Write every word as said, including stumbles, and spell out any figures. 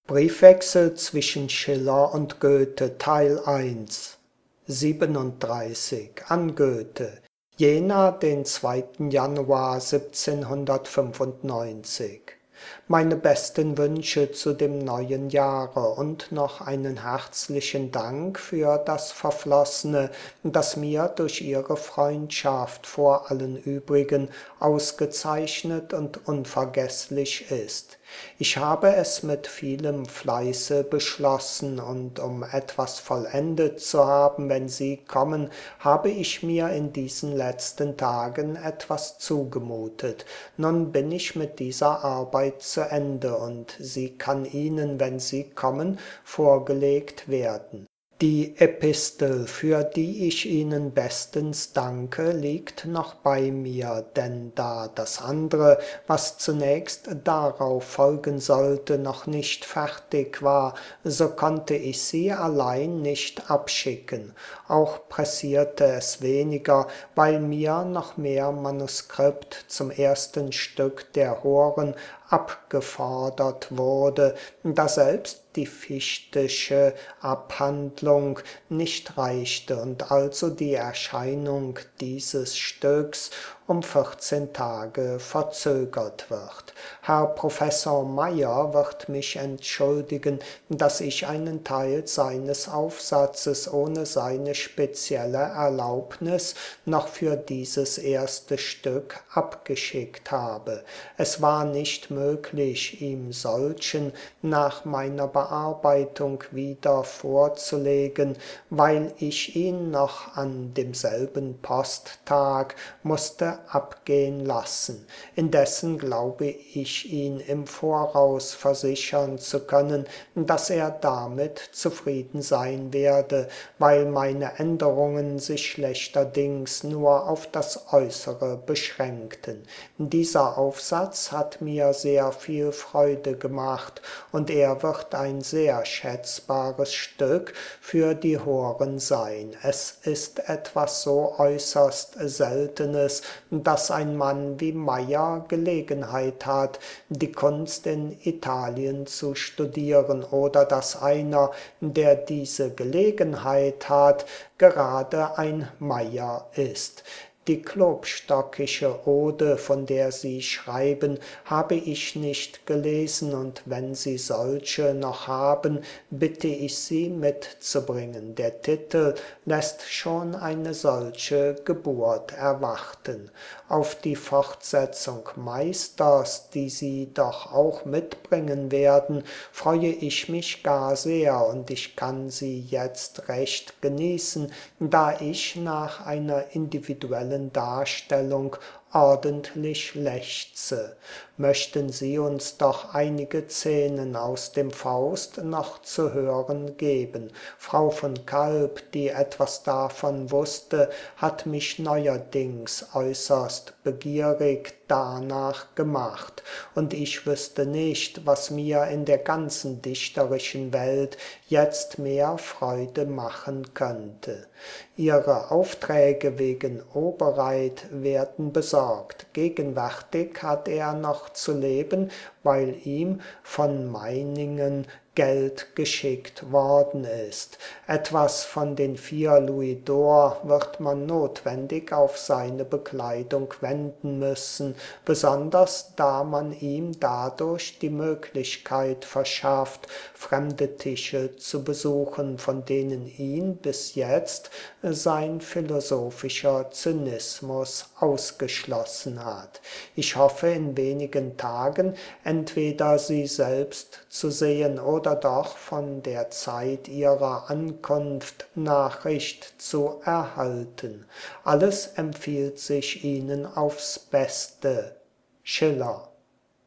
Briefwechsel zwischen Schiller und Goethe Teil eins siebenunddreißig an Goethe Jena, den zweiten Januar siebzehnhundertfünfundneunzig. Meine besten Wünsche zu dem neuen Jahre und noch einen herzlichen Dank für das Verflossene, das mir durch Ihre Freundschaft vor allen übrigen ausgezeichnet und unvergesslich ist. Ich habe es mit vielem Fleiße beschlossen, und um etwas vollendet zu haben, wenn Sie kommen, habe ich mir in diesen letzten Tagen etwas zugemutet. Nun bin ich mit dieser Arbeit zu Ende, und sie kann Ihnen, wenn Sie kommen, vorgelegt werden. Die Epistel, für die ich Ihnen bestens danke, liegt noch bei mir, denn da das andere, was zunächst darauf folgen sollte, noch nicht fertig war, so konnte ich sie allein nicht abschicken. Auch pressierte es weniger, weil mir noch mehr Manuskript zum ersten Stück der Horen abgefordert wurde, da selbst die Fichte'sche Abhandlung nicht reichte und also die Erscheinung dieses Stücks um vierzehn Tage verzögert wird. Herr Professor Meyer wird mich entschuldigen, dass ich einen Teil seines Aufsatzes ohne seine spezielle Erlaubnis noch für dieses erste Stück abgeschickt habe. Es war nicht möglich, ihm solchen nach meiner Bearbeitung wieder vorzulegen, weil ich ihn noch an demselben Posttag musste abgehen lassen. Indessen glaube ich ihn im Voraus versichern zu können, dass er damit zufrieden sein werde, weil meine Änderungen sich schlechterdings nur auf das Äußere beschränkten. Dieser Aufsatz hat mir sehr viel Freude gemacht, und er wird ein sehr schätzbares Stück für die Horen sein. Es ist etwas so äußerst Seltenes, dass ein Mann wie Meyer Gelegenheit hat, die Kunst in Italien zu studieren, oder dass einer, der diese Gelegenheit hat, gerade ein Meyer ist. Die klopstockische Ode, von der Sie schreiben, habe ich nicht gelesen, und wenn Sie solche noch haben, bitte ich Sie mitzubringen. Der Titel lässt schon eine solche Geburt erwarten. Auf die Fortsetzung Meisters, die Sie doch auch mitbringen werden, freue ich mich gar sehr, und ich kann sie jetzt recht genießen, da ich nach einer individuellen Darstellung ordentlich lechze. Möchten Sie uns doch einige Szenen aus dem Faust noch zu hören geben. Frau von Kalb, die etwas davon wusste, hat mich neuerdings äußerst begierig danach gemacht, und ich wüsste nicht, was mir in der ganzen dichterischen Welt jetzt mehr Freude machen könnte. Ihre Aufträge wegen Oberreit werden besorgt. Gegenwärtig hat er noch zu leben, weil ihm von Meiningen Geld geschickt worden ist. Etwas von den vier Louis d'Or wird man notwendig auf seine Bekleidung wenden müssen, besonders da man ihm dadurch die Möglichkeit verschafft, fremde Tische zu besuchen, von denen ihn bis jetzt sein philosophischer Zynismus ausgeschlossen hat. Ich hoffe, in wenigen Tagen entweder Sie selbst zu sehen oder doch von der Zeit Ihrer Ankunft Nachricht zu erhalten. Alles empfiehlt sich Ihnen aufs Beste. Schiller.